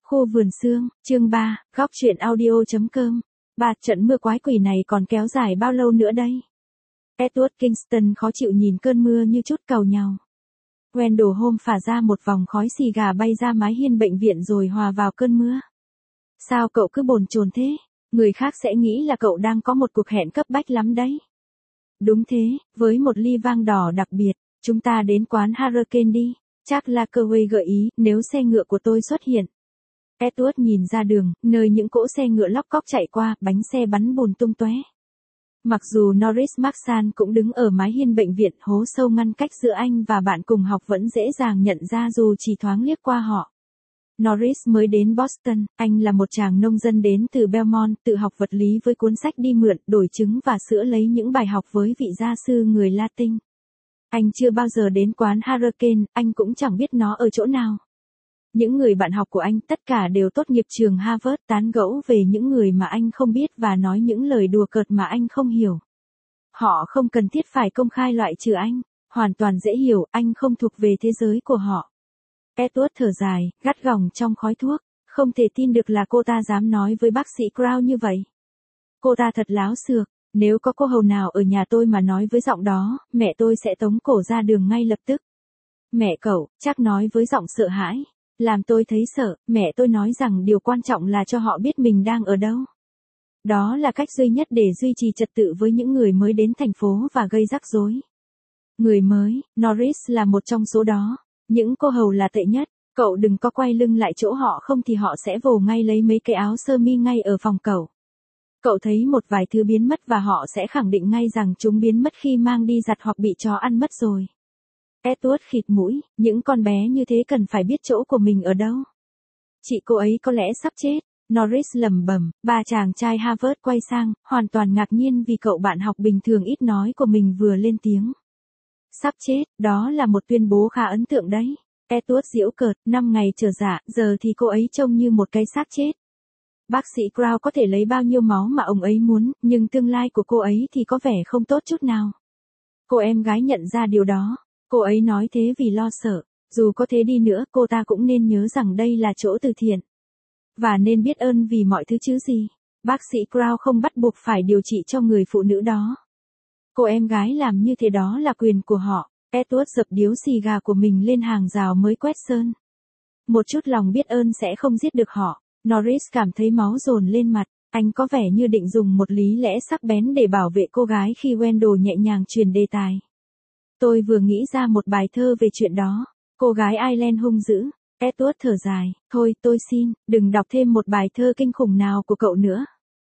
Khu vườn sương, chương 3, góc truyện audio.com. Trận mưa quái quỷ này còn kéo dài bao lâu nữa đây? Edward Kingston khó chịu nhìn cơn mưa như chút cầu nhàu. Wendell Holmes phả ra một vòng khói xì gà bay ra mái hiên bệnh viện rồi hòa vào cơn mưa. Sao cậu cứ bồn chồn thế? Người khác sẽ nghĩ là cậu đang có một cuộc hẹn cấp bách lắm đấy. Đúng thế, với một ly vang đỏ đặc biệt, chúng ta đến quán Hurricane đi. Chắc là Kerway gợi ý, nếu xe ngựa của tôi xuất hiện. Edward nhìn ra đường, nơi những cỗ xe ngựa lóc cóc chạy qua, bánh xe bắn bùn tung tóe. Mặc dù Norris Maxson cũng đứng ở mái hiên bệnh viện, hố sâu ngăn cách giữa anh và bạn cùng học vẫn dễ dàng nhận ra dù chỉ thoáng liếc qua họ. Norris mới đến Boston, anh là một chàng nông dân đến từ Belmont, tự học vật lý với cuốn sách đi mượn, đổi trứng và sữa lấy những bài học với vị gia sư người Latin. Anh chưa bao giờ đến quán Hurricane, anh cũng chẳng biết nó ở chỗ nào. Những người bạn học của anh tất cả đều tốt nghiệp trường Harvard, tán gẫu về những người mà anh không biết và nói những lời đùa cợt mà anh không hiểu. Họ không cần thiết phải công khai loại trừ anh, hoàn toàn dễ hiểu, anh không thuộc về thế giới của họ. Edward thở dài, gắt gỏng trong khói thuốc, không thể tin được là cô ta dám nói với bác sĩ Crown như vậy. Cô ta thật láo xược, nếu có cô hầu nào ở nhà tôi mà nói với giọng đó, mẹ tôi sẽ tống cổ ra đường ngay lập tức. Mẹ cậu, chắc nói với giọng sợ hãi. Làm tôi thấy sợ, mẹ tôi nói rằng điều quan trọng là cho họ biết mình đang ở đâu. Đó là cách duy nhất để duy trì trật tự với những người mới đến thành phố và gây rắc rối. Người mới, Norris là một trong số đó. Những cô hầu là tệ nhất, cậu đừng có quay lưng lại chỗ họ không thì họ sẽ vồ ngay lấy mấy cái áo sơ mi ngay ở phòng cậu. Cậu thấy một vài thứ biến mất và họ sẽ khẳng định ngay rằng chúng biến mất khi mang đi giặt hoặc bị chó ăn mất rồi. Edward khịt mũi, những con bé như thế cần phải biết chỗ của mình ở đâu. Chị cô ấy có lẽ sắp chết, Norris lẩm bẩm. Ba chàng trai Harvard quay sang, hoàn toàn ngạc nhiên vì cậu bạn học bình thường ít nói của mình vừa lên tiếng. Sắp chết, đó là một tuyên bố khá ấn tượng đấy. Edward giễu cợt, 5 ngày trở dạ, giờ thì cô ấy trông như một cái xác chết. Bác sĩ Crown có thể lấy bao nhiêu máu mà ông ấy muốn, nhưng tương lai của cô ấy thì có vẻ không tốt chút nào. Cô em gái nhận ra điều đó. Cô ấy nói thế vì lo sợ, dù có thế đi nữa cô ta cũng nên nhớ rằng đây là chỗ từ thiện. Và nên biết ơn vì mọi thứ chứ gì. Bác sĩ Crown không bắt buộc phải điều trị cho người phụ nữ đó. Cô em gái làm như thế đó là quyền của họ. Edward dập điếu xì gà của mình lên hàng rào mới quét sơn. Một chút lòng biết ơn sẽ không giết được họ. Norris cảm thấy máu dồn lên mặt. Anh có vẻ như định dùng một lý lẽ sắc bén để bảo vệ cô gái khi Wendell nhẹ nhàng truyền đề tài. Tôi vừa nghĩ ra một bài thơ về chuyện đó. Cô gái Ireland hung dữ. Edward thở dài. Thôi tôi xin, đừng đọc thêm một bài thơ kinh khủng nào của cậu nữa.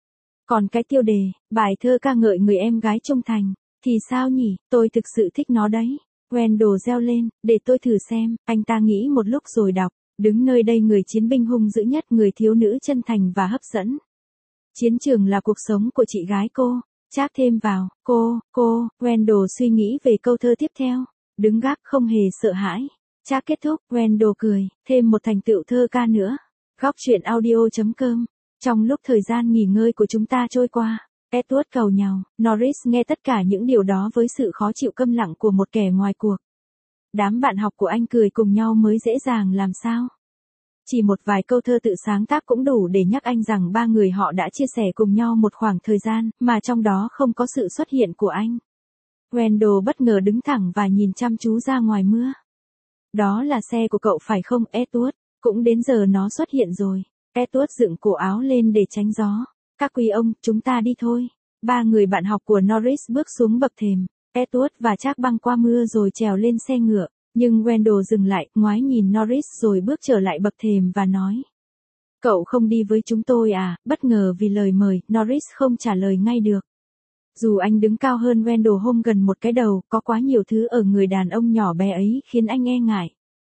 Còn cái tiêu đề, bài thơ ca ngợi người em gái trung thành, thì sao nhỉ, tôi thực sự thích nó đấy. Wendell reo lên, để tôi thử xem, anh ta nghĩ một lúc rồi đọc. Đứng nơi đây người chiến binh hung dữ nhất, người thiếu nữ chân thành và hấp dẫn. Chiến trường là cuộc sống của chị gái cô. Chác thêm vào, cô, Wendell suy nghĩ về câu thơ tiếp theo. Đứng gác không hề sợ hãi. Chác kết thúc, Wendell cười, thêm một thành tựu thơ ca nữa. Góc truyện audio.com. Trong lúc thời gian nghỉ ngơi của chúng ta trôi qua, Edward cầu nhàu, Norris nghe tất cả những điều đó với sự khó chịu câm lặng của một kẻ ngoài cuộc. Đám bạn học của anh cười cùng nhau mới dễ dàng làm sao. Chỉ một vài câu thơ tự sáng tác cũng đủ để nhắc anh rằng ba người họ đã chia sẻ cùng nhau một khoảng thời gian, mà trong đó không có sự xuất hiện của anh. Wendell bất ngờ đứng thẳng và nhìn chăm chú ra ngoài mưa. Đó là xe của cậu phải không, Edward? Cũng đến giờ nó xuất hiện rồi. Edward dựng cổ áo lên để tránh gió. Các quý ông, chúng ta đi thôi. Ba người bạn học của Norris bước xuống bậc thềm. Edward và Chác băng qua mưa rồi trèo lên xe ngựa. Nhưng Wendell dừng lại, ngoái nhìn Norris rồi bước trở lại bậc thềm và nói. Cậu không đi với chúng tôi à? Bất ngờ vì lời mời, Norris không trả lời ngay được. Dù anh đứng cao hơn Wendell Holmes gần một cái đầu, có quá nhiều thứ ở người đàn ông nhỏ bé ấy khiến anh e ngại.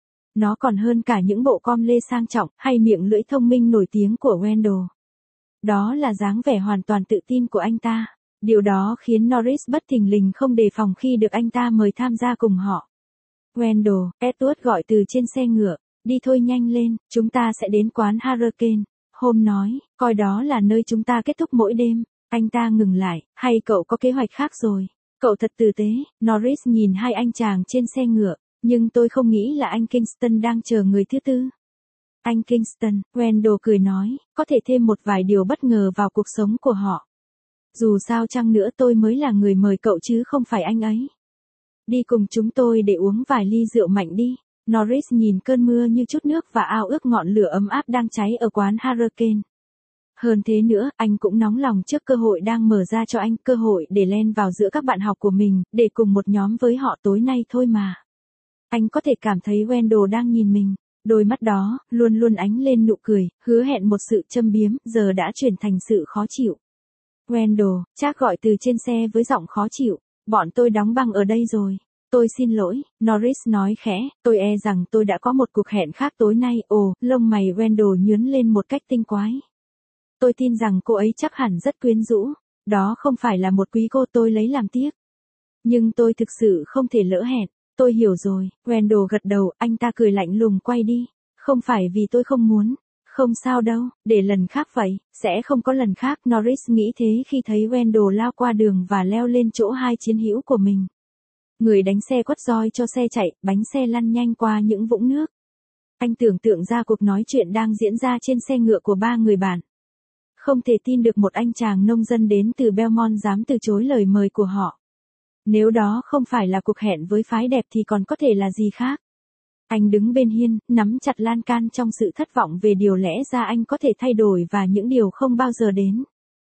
Nó còn hơn cả những bộ com lê sang trọng, hay miệng lưỡi thông minh nổi tiếng của Wendell. Đó là dáng vẻ hoàn toàn tự tin của anh ta. Điều đó khiến Norris bất thình lình không đề phòng khi được anh ta mời tham gia cùng họ. Wendell, Edward gọi từ trên xe ngựa, đi thôi nhanh lên, chúng ta sẽ đến quán Hurricane. Holmes nói, coi đó là nơi chúng ta kết thúc mỗi đêm. Anh ta ngừng lại, hay cậu có kế hoạch khác rồi? Cậu thật tử tế. Norris nhìn hai anh chàng trên xe ngựa, nhưng tôi không nghĩ là anh Kingston đang chờ người thứ tư. Anh Kingston, Wendell cười nói, có thể thêm một vài điều bất ngờ vào cuộc sống của họ. Dù sao chăng nữa tôi mới là người mời cậu chứ không phải anh ấy. Đi cùng chúng tôi để uống vài ly rượu mạnh đi. Norris nhìn cơn mưa như chút nước và ao ước ngọn lửa ấm áp đang cháy ở quán Hurricane. Hơn thế nữa, anh cũng nóng lòng trước cơ hội đang mở ra cho anh, cơ hội để len vào giữa các bạn học của mình, để cùng một nhóm với họ tối nay thôi mà. Anh có thể cảm thấy Wendell đang nhìn mình. Đôi mắt đó, luôn luôn ánh lên nụ cười, hứa hẹn một sự châm biếm, giờ đã chuyển thành sự khó chịu. Wendell, Jack gọi từ trên xe với giọng khó chịu. Bọn tôi đóng băng ở đây rồi. Tôi xin lỗi, Norris nói khẽ, tôi e rằng tôi đã có một cuộc hẹn khác tối nay. Ồ, lông mày Wendell nhướng lên một cách tinh quái. Tôi tin rằng cô ấy chắc hẳn rất quyến rũ. Đó không phải là một quý cô tôi lấy làm tiếc. Nhưng tôi thực sự không thể lỡ hẹn. Tôi hiểu rồi, Wendell gật đầu, anh ta cười lạnh lùng quay đi. Không phải vì tôi không muốn. Không sao đâu, để lần khác vậy, sẽ không có lần khác. Norris nghĩ thế khi thấy Wendell lao qua đường và leo lên chỗ hai chiến hữu của mình. Người đánh xe quất roi cho xe chạy, bánh xe lăn nhanh qua những vũng nước. Anh tưởng tượng ra cuộc nói chuyện đang diễn ra trên xe ngựa của ba người bạn. Không thể tin được một anh chàng nông dân đến từ Belmont dám từ chối lời mời của họ. Nếu đó không phải là cuộc hẹn với phái đẹp thì còn có thể là gì khác. Anh đứng bên hiên, nắm chặt lan can trong sự thất vọng về điều lẽ ra anh có thể thay đổi và những điều không bao giờ đến.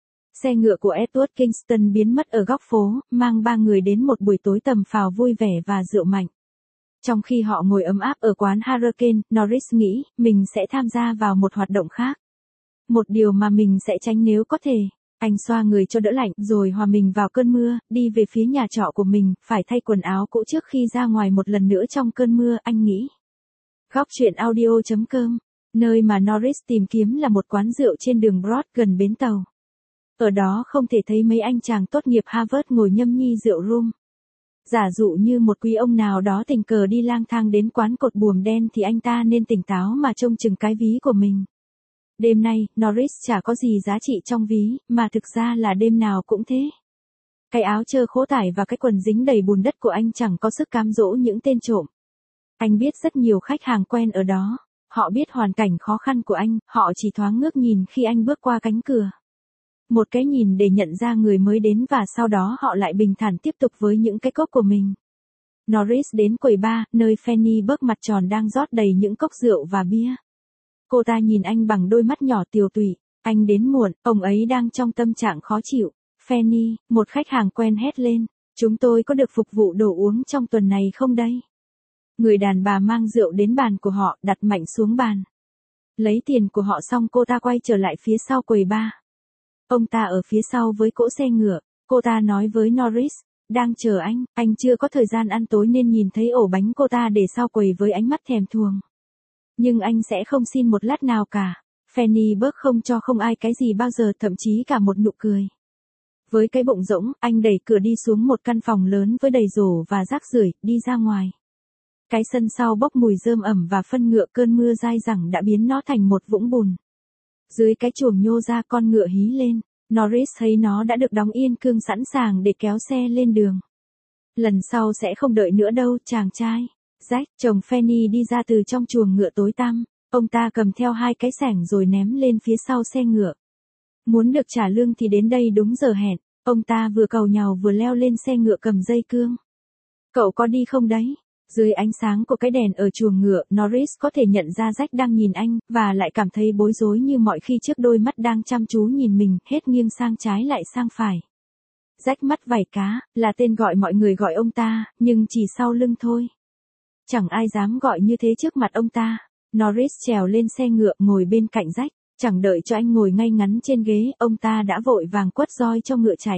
Xe ngựa của Edward Kingston biến mất ở góc phố, mang ba người đến một buổi tối tầm phào vui vẻ và rượu mạnh. Trong khi họ ngồi ấm áp ở quán Hurricane, Norris nghĩ mình sẽ tham gia vào một hoạt động khác. Một điều mà mình sẽ tránh nếu có thể. Anh xoa người cho đỡ lạnh rồi hòa mình vào cơn mưa, đi về phía nhà trọ của mình, phải thay quần áo cũ trước khi ra ngoài một lần nữa trong cơn mưa, anh nghĩ. Góc chuyện audio.com, nơi mà Norris tìm kiếm là một quán rượu trên đường Broad gần bến tàu. Ở đó không thể thấy mấy anh chàng tốt nghiệp Harvard ngồi nhâm nhi rượu rum. Giả dụ như một quý ông nào đó tình cờ đi lang thang đến quán cột buồm đen thì anh ta nên tỉnh táo mà trông chừng cái ví của mình. Đêm nay, Norris chả có gì giá trị trong ví, mà thực ra là đêm nào cũng thế. Cái áo trơ khố tải và cái quần dính đầy bùn đất của anh chẳng có sức cám dỗ những tên trộm. Anh biết rất nhiều khách hàng quen ở đó. Họ biết hoàn cảnh khó khăn của anh, họ chỉ thoáng ngước nhìn khi anh bước qua cánh cửa. Một cái nhìn để nhận ra người mới đến và sau đó họ lại bình thản tiếp tục với những cái cốc của mình. Norris đến quầy bar, nơi Fanny bớt mặt tròn đang rót đầy những cốc rượu và bia. Cô ta nhìn anh bằng đôi mắt nhỏ tiều tụy. Anh đến muộn, ông ấy đang trong tâm trạng khó chịu. Fanny, một khách hàng quen hét lên. Chúng tôi có được phục vụ đồ uống trong tuần này không đây? Người đàn bà mang rượu đến bàn của họ, đặt mạnh xuống bàn. Lấy tiền của họ xong cô ta quay trở lại phía sau quầy bar. Ông ta ở phía sau với cỗ xe ngựa. Cô ta nói với Norris, đang chờ anh chưa có thời gian ăn tối nên nhìn thấy ổ bánh cô ta để sau quầy với ánh mắt thèm thuồng. Nhưng anh sẽ không xin một lát nào cả. Fanny bớt không cho không ai cái gì bao giờ, thậm chí cả một nụ cười. Với cái bụng rỗng, anh đẩy cửa đi xuống một căn phòng lớn với đầy rổ và rác rưởi, đi ra ngoài. Cái sân sau bốc mùi rơm ẩm và phân ngựa, cơn mưa dai dẳng đã biến nó thành một vũng bùn. Dưới cái chuồng nhô ra con ngựa hí lên, Norris thấy nó đã được đóng yên cương sẵn sàng để kéo xe lên đường. Lần sau sẽ không đợi nữa đâu, chàng trai. Jack, chồng Fanny đi ra từ trong chuồng ngựa tối tăm. Ông ta cầm theo hai cái xẻng rồi ném lên phía sau xe ngựa. Muốn được trả lương thì đến đây đúng giờ hẹn. Ông ta vừa càu nhàu vừa leo lên xe ngựa cầm dây cương. Cậu có đi không đấy? Dưới ánh sáng của cái đèn ở chuồng ngựa, Norris có thể nhận ra Jack đang nhìn anh, và lại cảm thấy bối rối như mọi khi trước đôi mắt đang chăm chú nhìn mình, hết nghiêng sang trái lại sang phải. Jack mắt vảy cá, là tên gọi mọi người gọi ông ta, nhưng chỉ sau lưng thôi. Chẳng ai dám gọi như thế trước mặt ông ta. Norris trèo lên xe ngựa ngồi bên cạnh Jack, chẳng đợi cho anh ngồi ngay ngắn trên ghế, ông ta đã vội vàng quất roi cho ngựa chạy.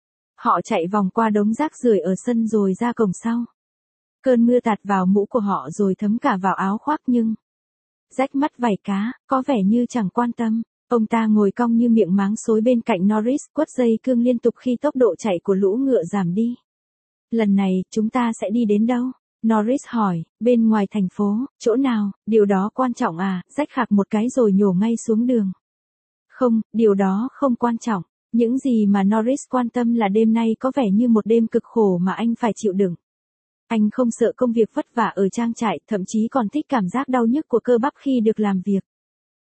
Họ chạy vòng qua đống rác rưởi ở sân rồi ra cổng sau. Cơn mưa tạt vào mũ của họ rồi thấm cả vào áo khoác nhưng... Jack mắt vảy cá, có vẻ như chẳng quan tâm. Ông ta ngồi cong như miệng máng xối bên cạnh Norris, quất dây cương liên tục khi tốc độ chạy của lũ ngựa giảm đi. Lần này, chúng ta sẽ đi đến đâu? Norris hỏi, bên ngoài thành phố, chỗ nào, điều đó quan trọng à? Jack khạc một cái rồi nhổ ngay xuống đường. Không, điều đó không quan trọng. Những gì mà Norris quan tâm là đêm nay có vẻ như một đêm cực khổ mà anh phải chịu đựng. Anh không sợ công việc vất vả ở trang trại, thậm chí còn thích cảm giác đau nhức của cơ bắp khi được làm việc.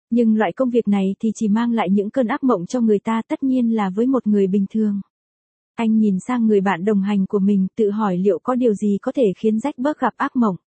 Nhưng loại công việc này thì chỉ mang lại những cơn ác mộng cho người ta, tất nhiên là với một người bình thường. Anh nhìn sang người bạn đồng hành của mình, tự hỏi liệu có điều gì có thể khiến Jack bớt gặp ác mộng.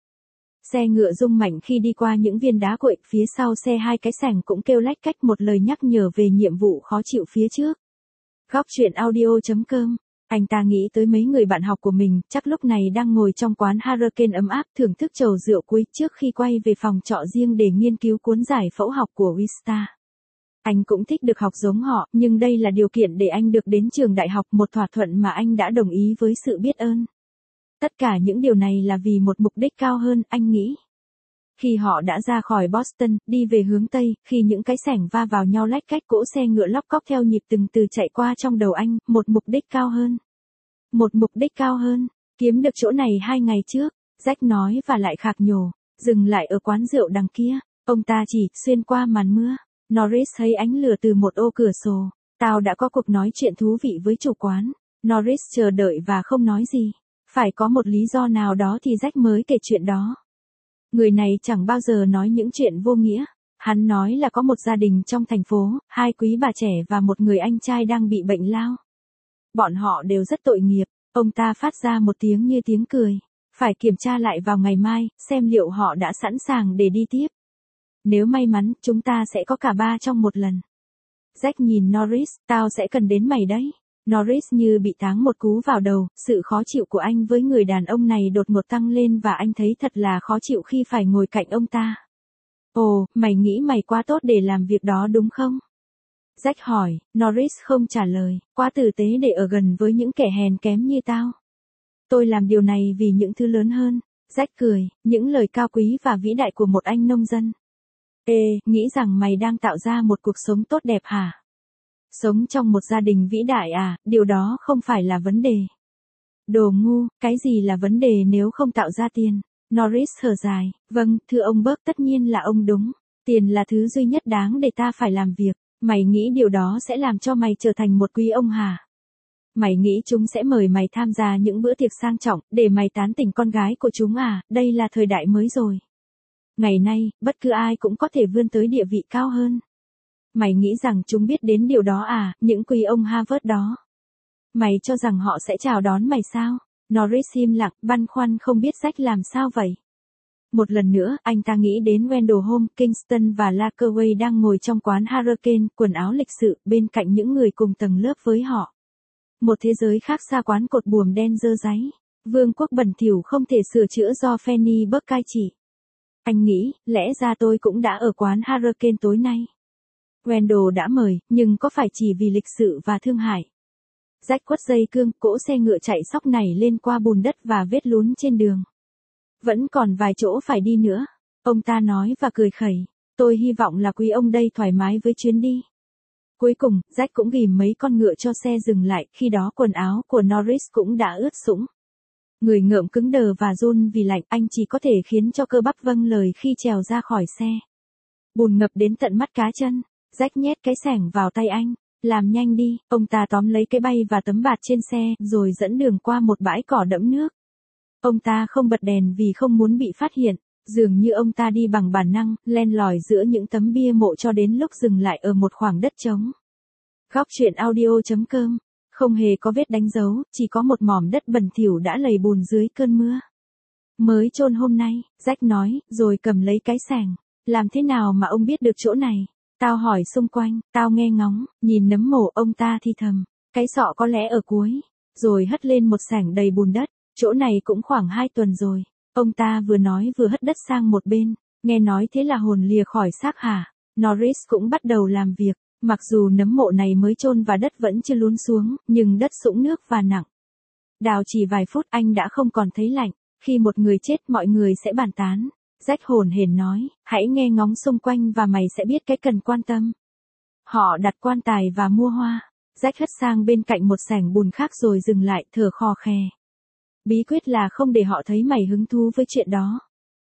Xe ngựa rung mạnh khi đi qua những viên đá cuội, phía sau xe hai cái xẻng cũng kêu lách cách một lời nhắc nhở về nhiệm vụ khó chịu phía trước. Góc chuyện audio.com. Anh ta nghĩ tới mấy người bạn học của mình, chắc lúc này đang ngồi trong quán Hurricane ấm áp thưởng thức chầu rượu cuối trước khi quay về phòng trọ riêng để nghiên cứu cuốn giải phẫu học của Wista. Anh cũng thích được học giống họ, nhưng đây là điều kiện để anh được đến trường đại học, một thỏa thuận mà anh đã đồng ý với sự biết ơn. Tất cả những điều này là vì một mục đích cao hơn, anh nghĩ. Khi họ đã ra khỏi Boston, đi về hướng Tây, khi những cái xẻng va vào nhau lách cách, cỗ xe ngựa lóc cóc theo nhịp từng từ chạy qua trong đầu anh, một mục đích cao hơn. Một mục đích cao hơn, kiếm được chỗ này 2 ngày trước, Jack nói và lại khạc nhổ, dừng lại ở quán rượu đằng kia, ông ta chỉ, xuyên qua màn mưa. Norris thấy ánh lửa từ một ô cửa sổ, tao đã có cuộc nói chuyện thú vị với chủ quán. Norris chờ đợi và không nói gì. Phải có một lý do nào đó thì Jack mới kể chuyện đó. Người này chẳng bao giờ nói những chuyện vô nghĩa. Hắn nói là có một gia đình trong thành phố, 2 quý bà trẻ và một người anh trai đang bị bệnh lao. Bọn họ đều rất tội nghiệp. Ông ta phát ra một tiếng như tiếng cười. Phải kiểm tra lại vào ngày mai, xem liệu họ đã sẵn sàng để đi tiếp. Nếu may mắn, chúng ta sẽ có cả 3 trong một lần. Jack nhìn Norris, tao sẽ cần đến mày đấy. Norris như bị táng một cú vào đầu, sự khó chịu của anh với người đàn ông này đột ngột tăng lên và anh thấy thật là khó chịu khi phải ngồi cạnh ông ta. Ồ, mày nghĩ mày quá tốt để làm việc đó đúng không? Jack hỏi, Norris không trả lời, quá tử tế để ở gần với những kẻ hèn kém như tao. Tôi làm điều này vì những thứ lớn hơn. Jack cười, những lời cao quý và vĩ đại của một anh nông dân. Ê, nghĩ rằng mày đang tạo ra một cuộc sống tốt đẹp hả? Sống trong một gia đình vĩ đại à, điều đó không phải là vấn đề. Đồ ngu, cái gì là vấn đề nếu không tạo ra tiền? Norris thở dài, vâng, thưa ông Burke, tất nhiên là ông đúng. Tiền là thứ duy nhất đáng để ta phải làm việc. Mày nghĩ điều đó sẽ làm cho mày trở thành một quý ông hả? Mày nghĩ chúng sẽ mời mày tham gia những bữa tiệc sang trọng, để mày tán tỉnh con gái của chúng à, đây là thời đại mới rồi. Ngày nay, bất cứ ai cũng có thể vươn tới địa vị cao hơn. Mày nghĩ rằng chúng biết đến điều đó à, những quý ông Harvard đó. Mày cho rằng họ sẽ chào đón mày sao? Norris im lặng, băn khoăn không biết Jack làm sao vậy. Một lần nữa, anh ta nghĩ đến Wendell Holmes, Kingston và Lakeway đang ngồi trong quán Hurricane, quần áo lịch sự, bên cạnh những người cùng tầng lớp với họ. Một thế giới khác xa quán cột buồm đen dơ dáy. Vương quốc bẩn thỉu không thể sửa chữa do Fanny Burke cai trị. Anh nghĩ, lẽ ra tôi cũng đã ở quán Hurricane tối nay. Wendell đã mời, nhưng có phải chỉ vì lịch sự và thương hại? Jack quất dây cương, cỗ xe ngựa chạy sóc nảy lên qua bùn đất và vết lún trên đường. Vẫn còn vài chỗ phải đi nữa. Ông ta nói và cười khẩy. Tôi hy vọng là quý ông đây thoải mái với chuyến đi. Cuối cùng, Jack cũng ghìm mấy con ngựa cho xe dừng lại, khi đó quần áo của Norris cũng đã ướt sũng. Người ngợm cứng đờ và run vì lạnh, anh chỉ có thể khiến cho cơ bắp vâng lời khi trèo ra khỏi xe. Bùn ngập đến tận mắt cá chân. Jack nhét cái xẻng vào tay anh. Làm nhanh đi, ông ta tóm lấy cái bay và tấm bạt trên xe, rồi dẫn đường qua một bãi cỏ đẫm nước. Ông ta không bật đèn vì không muốn bị phát hiện, dường như ông ta đi bằng bản năng, len lỏi giữa những tấm bia mộ cho đến lúc dừng lại ở một khoảng đất trống. Góc chuyện audio.com. Không hề có vết đánh dấu, chỉ có một mỏm đất bẩn thỉu đã lầy bùn dưới cơn mưa. Mới chôn hôm nay, Jack nói, rồi cầm lấy cái xẻng. Làm thế nào mà ông biết được chỗ này? Tao hỏi xung quanh, tao nghe ngóng, nhìn nấm mộ, ông ta thì thầm. Cái sọ có lẽ ở cuối. Rồi hất lên một xẻng đầy bùn đất. Chỗ này cũng khoảng 2 tuần rồi. Ông ta vừa nói vừa hất đất sang một bên. Nghe nói thế là hồn lìa khỏi xác hả? Norris cũng bắt đầu làm việc. Mặc dù nấm mộ này mới chôn và đất vẫn chưa lún xuống, nhưng đất sũng nước và nặng. Đào chỉ vài phút anh đã không còn thấy lạnh. Khi một người chết mọi người sẽ bàn tán. Jack hồn hển nói, hãy nghe ngóng xung quanh và mày sẽ biết cái cần quan tâm. Họ đặt quan tài và mua hoa. Jack hất sang bên cạnh một xẻng bùn khác rồi dừng lại, thở khò khè. Bí quyết là không để họ thấy mày hứng thú với chuyện đó.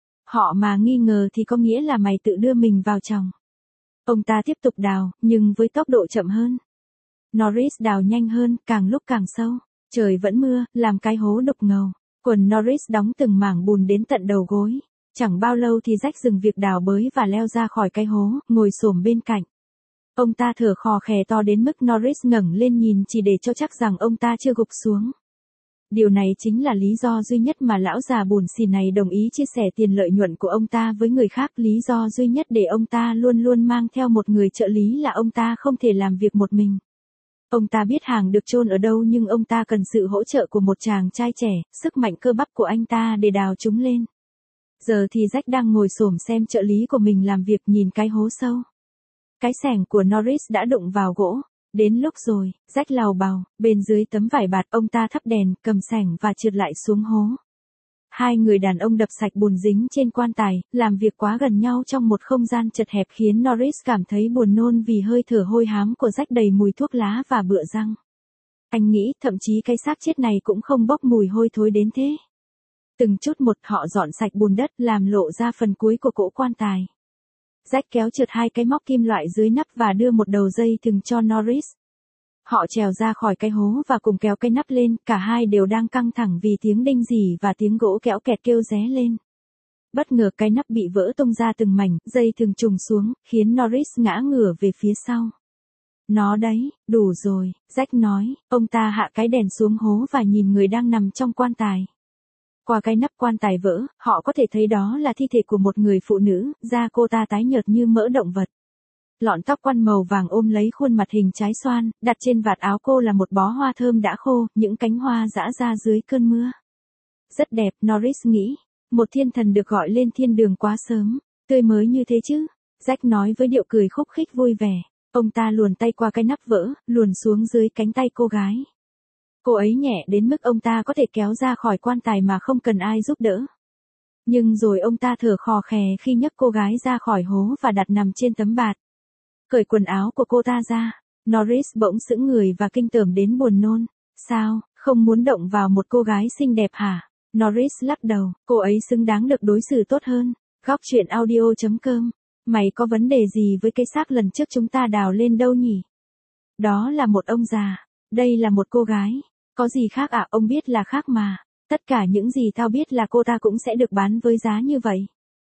Họ mà nghi ngờ thì có nghĩa là mày tự đưa mình vào chồng. Ông ta tiếp tục đào, nhưng với tốc độ chậm hơn. Norris đào nhanh hơn, càng lúc càng sâu. Trời vẫn mưa, làm cái hố đục ngầu. Quần Norris đóng từng mảng bùn đến tận đầu gối. Chẳng bao lâu thì Jack dừng việc đào bới và leo ra khỏi cái hố, ngồi xổm bên cạnh. Ông ta thở khò khè to đến mức Norris ngẩng lên nhìn chỉ để cho chắc rằng ông ta chưa gục xuống. Điều này chính là lý do duy nhất mà lão già bủn xỉn này đồng ý chia sẻ tiền lợi nhuận của ông ta với người khác. Lý do duy nhất để ông ta luôn luôn mang theo một người trợ lý là ông ta không thể làm việc một mình. Ông ta biết hàng được chôn ở đâu nhưng ông ta cần sự hỗ trợ của một chàng trai trẻ, sức mạnh cơ bắp của anh ta để đào chúng lên. Giờ thì Jack đang ngồi xổm xem trợ lý của mình làm việc nhìn cái hố sâu. Cái xẻng của Norris đã đụng vào gỗ. Đến lúc rồi, Jack lào bào, bên dưới tấm vải bạt ông ta thắp đèn, cầm xẻng và trượt lại xuống hố. Hai người đàn ông đập sạch bùn dính trên quan tài, làm việc quá gần nhau trong một không gian chật hẹp khiến Norris cảm thấy buồn nôn vì hơi thở hôi hám của Jack đầy mùi thuốc lá và bựa răng. Anh nghĩ thậm chí cái xác chết này cũng không bốc mùi hôi thối đến thế. Từng chút một họ dọn sạch bùn đất làm lộ ra phần cuối của cỗ quan tài. Jack kéo trượt hai cái móc kim loại dưới nắp và đưa một đầu dây thừng cho Norris. Họ trèo ra khỏi cái hố và cùng kéo cái nắp lên, cả hai đều đang căng thẳng vì tiếng đinh rỉ và tiếng gỗ kéo kẹt kêu ré lên. Bất ngờ cái nắp bị vỡ tung ra từng mảnh, dây thừng trùng xuống, khiến Norris ngã ngửa về phía sau. Nó đấy, đủ rồi, Jack nói, ông ta hạ cái đèn xuống hố và nhìn người đang nằm trong quan tài. Qua cái nắp quan tài vỡ, họ có thể thấy đó là thi thể của một người phụ nữ, da cô ta tái nhợt như mỡ động vật. Lọn tóc quăn màu vàng ôm lấy khuôn mặt hình trái xoan, đặt trên vạt áo cô là một bó hoa thơm đã khô, những cánh hoa rã ra dưới cơn mưa. Rất đẹp, Norris nghĩ. Một thiên thần được gọi lên thiên đường quá sớm, tươi mới như thế chứ. Jack nói với điệu cười khúc khích vui vẻ. Ông ta luồn tay qua cái nắp vỡ, luồn xuống dưới cánh tay cô gái. Cô ấy nhẹ đến mức ông ta có thể kéo ra khỏi quan tài mà không cần ai giúp đỡ. Nhưng rồi ông ta thở khò khè khi nhấc cô gái ra khỏi hố và đặt nằm trên tấm bạt. Cởi quần áo của cô ta ra, Norris bỗng sững người và kinh tởm đến buồn nôn. Sao, không muốn động vào một cô gái xinh đẹp hả? Norris lắc đầu, cô ấy xứng đáng được đối xử tốt hơn. Góc truyện audio.com. Mày có vấn đề gì với cái xác lần trước chúng ta đào lên đâu nhỉ? Đó là một ông già, đây là một cô gái. Có gì khác à? Ông biết là khác mà. Tất cả những gì tao biết là cô ta cũng sẽ được bán với giá như vậy.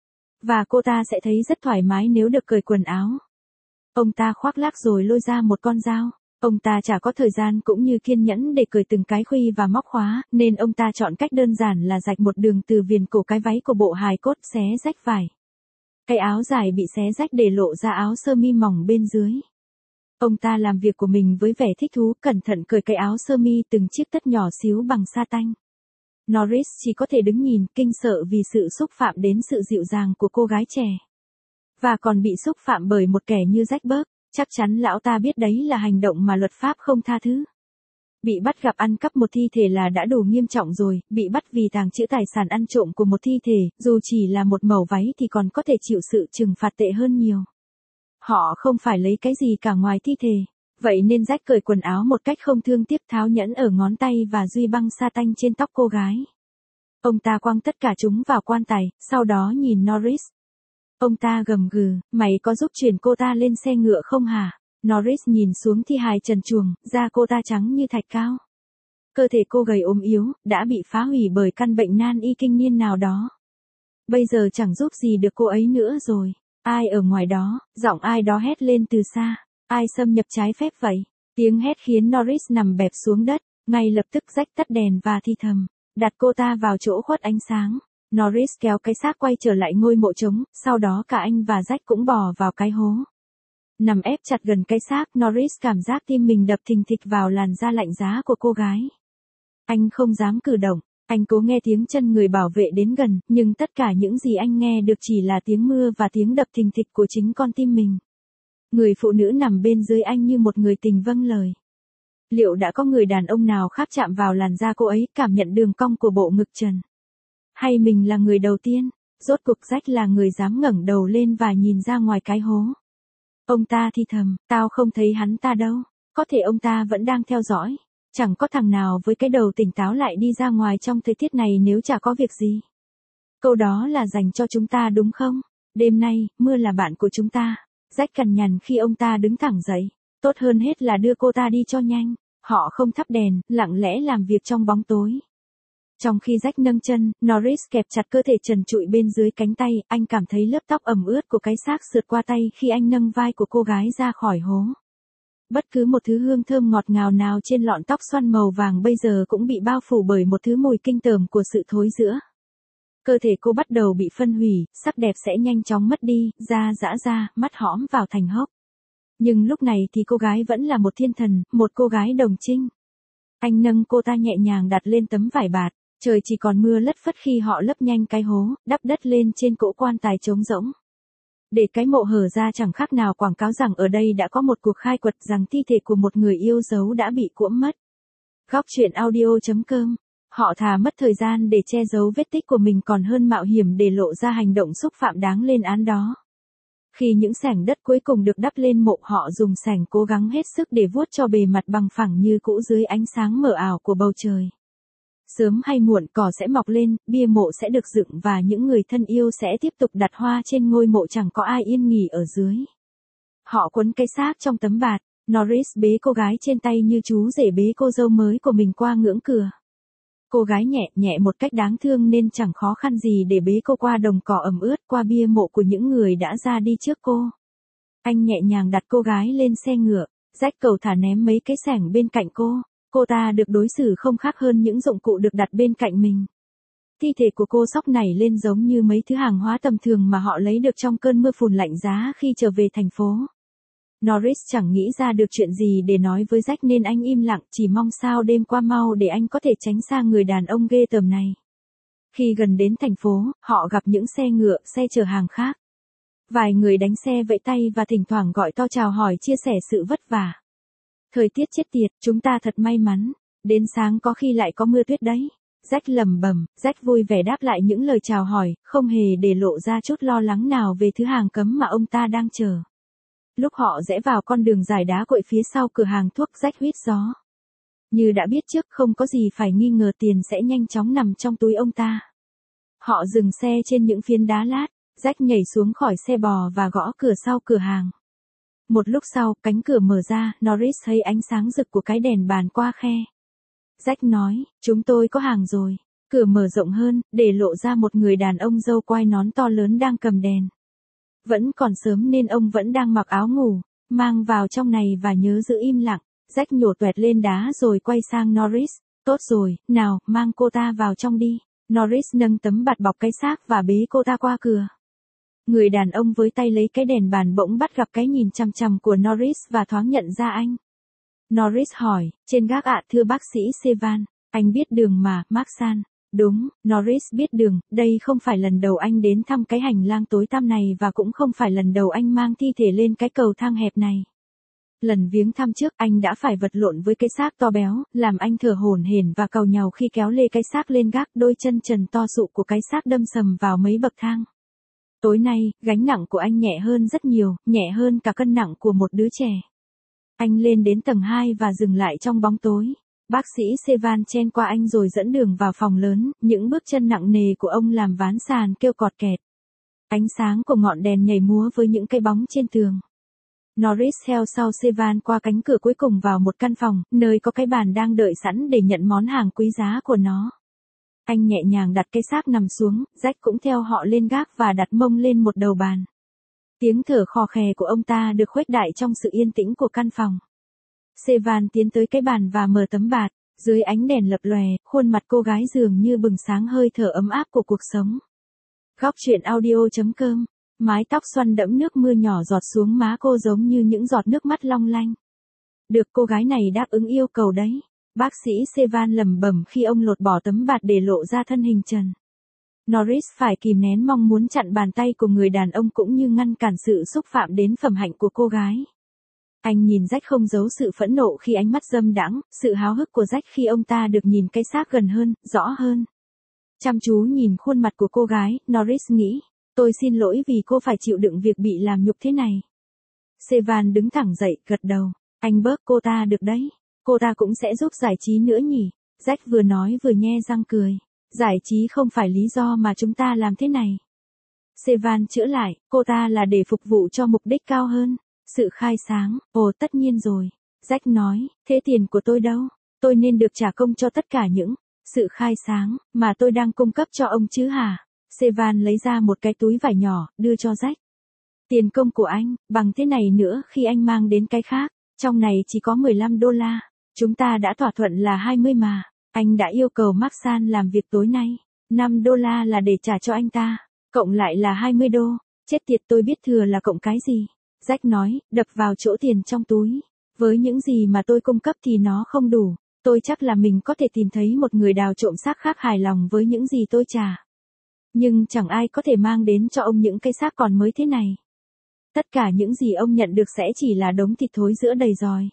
Và cô ta sẽ thấy rất thoải mái nếu được cởi quần áo. Ông ta khoác lác rồi lôi ra một con dao. Ông ta chả có thời gian cũng như kiên nhẫn để cởi từng cái khuy và móc khóa, nên ông ta chọn cách đơn giản là rạch một đường từ viền cổ cái váy của bộ hài cốt, xé rách vải. Cái áo dài bị xé rách để lộ ra áo sơ mi mỏng bên dưới. Ông ta làm việc của mình với vẻ thích thú, cẩn thận cởi cái áo sơ mi từng chiếc tất nhỏ xíu bằng sa tanh. Norris chỉ có thể đứng nhìn, kinh sợ vì sự xúc phạm đến sự dịu dàng của cô gái trẻ. Và còn bị xúc phạm bởi một kẻ như Jack Burke, chắc chắn lão ta biết đấy là hành động mà luật pháp không tha thứ. Bị bắt gặp ăn cắp một thi thể là đã đủ nghiêm trọng rồi, bị bắt vì tàng trữ tài sản ăn trộm của một thi thể, dù chỉ là một mẩu váy thì còn có thể chịu sự trừng phạt tệ hơn nhiều. Họ không phải lấy cái gì cả ngoài thi thể. Vậy nên Jack cởi quần áo một cách không thương tiếc, tháo nhẫn ở ngón tay và duy băng sa tanh trên tóc cô gái. Ông ta quăng tất cả chúng vào quan tài, sau đó nhìn Norris. Ông ta gầm gừ, mày có giúp chuyển cô ta lên xe ngựa không hả? Norris nhìn xuống thi hài trần truồng, da cô ta trắng như thạch cao. Cơ thể cô gầy ốm yếu, đã bị phá hủy bởi căn bệnh nan y kinh niên nào đó. Bây giờ chẳng giúp gì được cô ấy nữa rồi. Ai ở ngoài đó? Giọng ai đó hét lên từ xa. Ai xâm nhập trái phép vậy? Tiếng hét khiến Norris nằm bẹp xuống đất. Ngay lập tức Jack tắt đèn và thì thầm. Đặt cô ta vào chỗ khuất ánh sáng. Norris kéo cái xác quay trở lại ngôi mộ trống, sau đó cả anh và Jack cũng bò vào cái hố. Nằm ép chặt gần cái xác, Norris cảm giác tim mình đập thình thịch vào làn da lạnh giá của cô gái. Anh không dám cử động, anh cố nghe tiếng chân người bảo vệ đến gần, nhưng tất cả những gì anh nghe được chỉ là tiếng mưa và tiếng đập thình thịch của chính con tim mình. Người phụ nữ nằm bên dưới anh như một người tình vâng lời. Liệu đã có người đàn ông nào khác chạm vào làn da cô ấy, cảm nhận đường cong của bộ ngực trần? Hay mình là người đầu tiên? Rốt cuộc Jack là người dám ngẩng đầu lên và nhìn ra ngoài cái hố. Ông ta thì thầm, tao không thấy hắn ta đâu. Có thể ông ta vẫn đang theo dõi. Chẳng có thằng nào với cái đầu tỉnh táo lại đi ra ngoài trong thời tiết này nếu chả có việc gì. Câu đó là dành cho chúng ta đúng không? Đêm nay, mưa là bạn của chúng ta. Jack cằn nhằn khi ông ta đứng thẳng dậy. Tốt hơn hết là đưa cô ta đi cho nhanh. Họ không thắp đèn, lặng lẽ làm việc trong bóng tối. Trong khi Jack nâng chân, Norris kẹp chặt cơ thể trần trụi bên dưới cánh tay, anh cảm thấy lớp tóc ẩm ướt của cái xác sượt qua tay khi anh nâng vai của cô gái ra khỏi hố. Bất cứ một thứ hương thơm ngọt ngào nào trên lọn tóc xoăn màu vàng bây giờ cũng bị bao phủ bởi một thứ mùi kinh tởm của sự thối rữa. Cơ thể cô bắt đầu bị phân hủy, sắc đẹp sẽ nhanh chóng mất đi, da giã ra, mắt hõm vào thành hốc. Nhưng lúc này thì cô gái vẫn là một thiên thần, một cô gái đồng trinh. Anh nâng cô ta nhẹ nhàng đặt lên tấm vải bạt, trời chỉ còn mưa lất phất khi họ lấp nhanh cái hố, đắp đất lên trên cỗ quan tài trống rỗng. Để cái mộ hở ra chẳng khác nào quảng cáo rằng ở đây đã có một cuộc khai quật, rằng thi thể của một người yêu dấu đã bị cuỗm mất. Góc truyện audio.com. Họ thà mất thời gian để che giấu vết tích của mình còn hơn mạo hiểm để lộ ra hành động xúc phạm đáng lên án đó. Khi những xẻng đất cuối cùng được đắp lên mộ, họ dùng xẻng cố gắng hết sức để vuốt cho bề mặt bằng phẳng như cũ dưới ánh sáng mờ ảo của bầu trời. Sớm hay muộn cỏ sẽ mọc lên, bia mộ sẽ được dựng và những người thân yêu sẽ tiếp tục đặt hoa trên ngôi mộ chẳng có ai yên nghỉ ở dưới. Họ quấn cái xác trong tấm bạt, Norris bế cô gái trên tay như chú rể bế cô dâu mới của mình qua ngưỡng cửa. Cô gái nhẹ nhẹ một cách đáng thương nên chẳng khó khăn gì để bế cô qua đồng cỏ ẩm ướt, qua bia mộ của những người đã ra đi trước cô. Anh nhẹ nhàng đặt cô gái lên xe ngựa, Jack cầu thả ném mấy cái xẻng bên cạnh cô. Cô ta được đối xử không khác hơn những dụng cụ được đặt bên cạnh mình. Thi thể của cô sóc nảy lên giống như mấy thứ hàng hóa tầm thường mà họ lấy được trong cơn mưa phùn lạnh giá khi trở về thành phố. Norris chẳng nghĩ ra được chuyện gì để nói với Jack nên anh im lặng, chỉ mong sao đêm qua mau để anh có thể tránh xa người đàn ông ghê tởm này. Khi gần đến thành phố, họ gặp những xe ngựa, xe chở hàng khác. Vài người đánh xe vẫy tay và thỉnh thoảng gọi to chào hỏi chia sẻ sự vất vả. Thời tiết chết tiệt, chúng ta thật may mắn. Đến sáng có khi lại có mưa tuyết đấy. Jack lẩm bẩm, Jack vui vẻ đáp lại những lời chào hỏi, không hề để lộ ra chút lo lắng nào về thứ hàng cấm mà ông ta đang chờ. Lúc họ rẽ vào con đường dài đá cội phía sau cửa hàng thuốc, Jack huýt gió. Như đã biết trước, không có gì phải nghi ngờ, tiền sẽ nhanh chóng nằm trong túi ông ta. Họ dừng xe trên những phiến đá lát, Jack nhảy xuống khỏi xe bò và gõ cửa sau cửa hàng. Một lúc sau, cánh cửa mở ra, Norris thấy ánh sáng rực của cái đèn bàn qua khe. Jack nói, chúng tôi có hàng rồi. Cửa mở rộng hơn, để lộ ra một người đàn ông râu quai nón to lớn đang cầm đèn. Vẫn còn sớm nên ông vẫn đang mặc áo ngủ, mang vào trong này và nhớ giữ im lặng. Jack nhổ toẹt lên đá rồi quay sang Norris. Tốt rồi, nào, mang cô ta vào trong đi. Norris nâng tấm bạt bọc cái xác và bế cô ta qua cửa. Người đàn ông với tay lấy cái đèn bàn bỗng bắt gặp cái nhìn chằm chằm của Norris và thoáng nhận ra anh. Norris hỏi, trên gác ạ, thưa bác sĩ Sevan, anh biết đường mà, Marksan. Đúng, Norris biết đường, đây không phải lần đầu anh đến thăm cái hành lang tối tăm này và cũng không phải lần đầu anh mang thi thể lên cái cầu thang hẹp này. Lần viếng thăm trước anh đã phải vật lộn với cái xác to béo, làm anh thở hổn hển và càu nhàu khi kéo lê cái xác lên gác, đôi chân trần to sụ của cái xác đâm sầm vào mấy bậc thang. Tối nay, gánh nặng của anh nhẹ hơn rất nhiều, nhẹ hơn cả cân nặng của một đứa trẻ. Anh lên đến tầng 2 và dừng lại trong bóng tối. Bác sĩ Sevan chen qua anh rồi dẫn đường vào phòng lớn, những bước chân nặng nề của ông làm ván sàn kêu cọt kẹt. Ánh sáng của ngọn đèn nhảy múa với những cái bóng trên tường. Norris theo sau Sevan qua cánh cửa cuối cùng vào một căn phòng, nơi có cái bàn đang đợi sẵn để nhận món hàng quý giá của nó. Anh nhẹ nhàng đặt cái xác nằm xuống, Jack cũng theo họ lên gác và đặt mông lên một đầu bàn. Tiếng thở khò khè của ông ta được khuếch đại trong sự yên tĩnh của căn phòng. Sevan tiến tới cái bàn và mở tấm bạt, dưới ánh đèn lập lòe, khuôn mặt cô gái dường như bừng sáng hơi thở ấm áp của cuộc sống. Góc truyện audio.com. Mái tóc xoăn đẫm nước mưa nhỏ giọt xuống má cô giống như những giọt nước mắt long lanh. Được, cô gái này đáp ứng yêu cầu đấy. Bác sĩ Sevan lẩm bẩm khi ông lột bỏ tấm bạt để lộ ra thân hình trần. Norris phải kìm nén mong muốn chặn bàn tay của người đàn ông cũng như ngăn cản sự xúc phạm đến phẩm hạnh của cô gái. Anh nhìn Jack không giấu sự phẫn nộ khi ánh mắt dâm đãng, sự háo hức của Jack khi ông ta được nhìn cái xác gần hơn, rõ hơn. Chăm chú nhìn khuôn mặt của cô gái, Norris nghĩ, tôi xin lỗi vì cô phải chịu đựng việc bị làm nhục thế này. Sevan đứng thẳng dậy, gật đầu, anh bớt cô ta được đấy. Cô ta cũng sẽ giúp giải trí nữa nhỉ? Jack vừa nói vừa nhe răng cười. Giải trí không phải lý do mà chúng ta làm thế này. Sevan chữa lại, cô ta là để phục vụ cho mục đích cao hơn. Sự khai sáng, ồ tất nhiên rồi. Jack nói, thế tiền của tôi đâu? Tôi nên được trả công cho tất cả những Sự khai sáng, mà tôi đang cung cấp cho ông chứ hả? Sevan lấy ra một cái túi vải nhỏ, đưa cho Jack. Tiền công của anh, bằng thế này nữa khi anh mang đến cái khác. Trong này chỉ có $15. Chúng ta đã thỏa thuận là 20 mà. Anh đã yêu cầu Maxan làm việc tối nay. $5 là để trả cho anh ta. Cộng lại là $20. Chết tiệt, tôi biết thừa là cộng cái gì. Jack nói, đập vào chỗ tiền trong túi. Với những gì mà tôi cung cấp thì nó không đủ. Tôi chắc là mình có thể tìm thấy một người đào trộm xác khác hài lòng với những gì tôi trả. Nhưng chẳng ai có thể mang đến cho ông những cái xác còn mới thế này. Tất cả những gì ông nhận được sẽ chỉ là đống thịt thối giữa đầy giòi.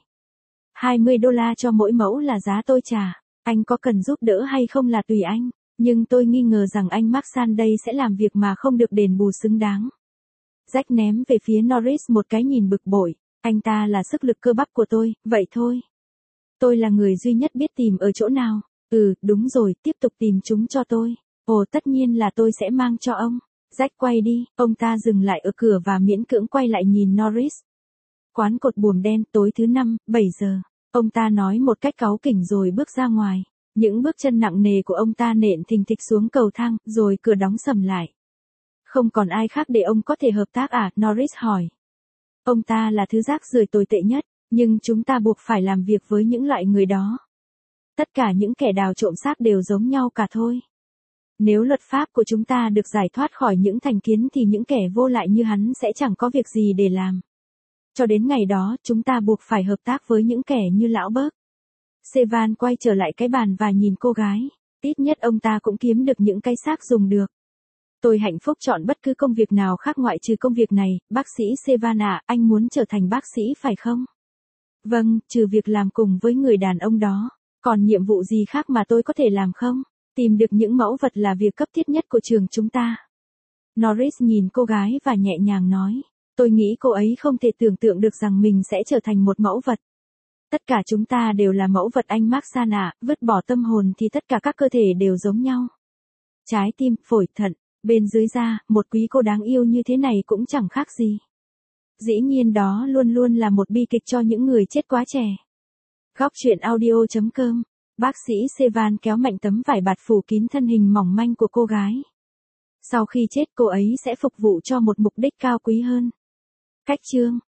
$20 cho mỗi mẫu là giá tôi trả. Anh có cần giúp đỡ hay không là tùy anh. Nhưng tôi nghi ngờ rằng anh Maxan đây sẽ làm việc mà không được đền bù xứng đáng. Jack ném về phía Norris một cái nhìn bực bội. Anh ta là sức lực cơ bắp của tôi, vậy thôi. Tôi là người duy nhất biết tìm ở chỗ nào. Đúng rồi, tiếp tục tìm chúng cho tôi. Ồ, tất nhiên là tôi sẽ mang cho ông. Jack quay đi, ông ta dừng lại ở cửa và miễn cưỡng quay lại nhìn Norris. Quán cột buồm đen, tối thứ 5, 7 giờ. Ông ta nói một cách cáu kỉnh rồi bước ra ngoài. Những bước chân nặng nề của ông ta nện thình thịch xuống cầu thang, rồi cửa đóng sầm lại. Không còn ai khác để ông có thể hợp tác à? Norris hỏi. Ông ta là thứ rác rưởi tồi tệ nhất, nhưng chúng ta buộc phải làm việc với những loại người đó. Tất cả những kẻ đào trộm xác đều giống nhau cả thôi. Nếu luật pháp của chúng ta được giải thoát khỏi những thành kiến thì những kẻ vô lại như hắn sẽ chẳng có việc gì để làm. Cho đến ngày đó, chúng ta buộc phải hợp tác với những kẻ như lão Burke. Sevan quay trở lại cái bàn và nhìn cô gái. Ít nhất ông ta cũng kiếm được những cái xác dùng được. Tôi hạnh phúc chọn bất cứ công việc nào khác ngoại trừ công việc này, bác sĩ Sevan ạ, anh muốn trở thành bác sĩ phải không? Vâng, trừ việc làm cùng với người đàn ông đó. Còn nhiệm vụ gì khác mà tôi có thể làm không? Tìm được những mẫu vật là việc cấp thiết nhất của trường chúng ta. Norris nhìn cô gái và nhẹ nhàng nói. Tôi nghĩ cô ấy không thể tưởng tượng được rằng mình sẽ trở thành một mẫu vật. Tất cả chúng ta đều là mẫu vật anh Maxan ạ, vứt bỏ tâm hồn thì tất cả các cơ thể đều giống nhau. Trái tim, phổi, thận, bên dưới da, một quý cô đáng yêu như thế này cũng chẳng khác gì. Dĩ nhiên đó luôn luôn là một bi kịch cho những người chết quá trẻ. Góc truyện audio.com. Bác sĩ Sevan kéo mạnh tấm vải bạt phủ kín thân hình mỏng manh của cô gái. Sau khi chết cô ấy sẽ phục vụ cho một mục đích cao quý hơn. Cách chương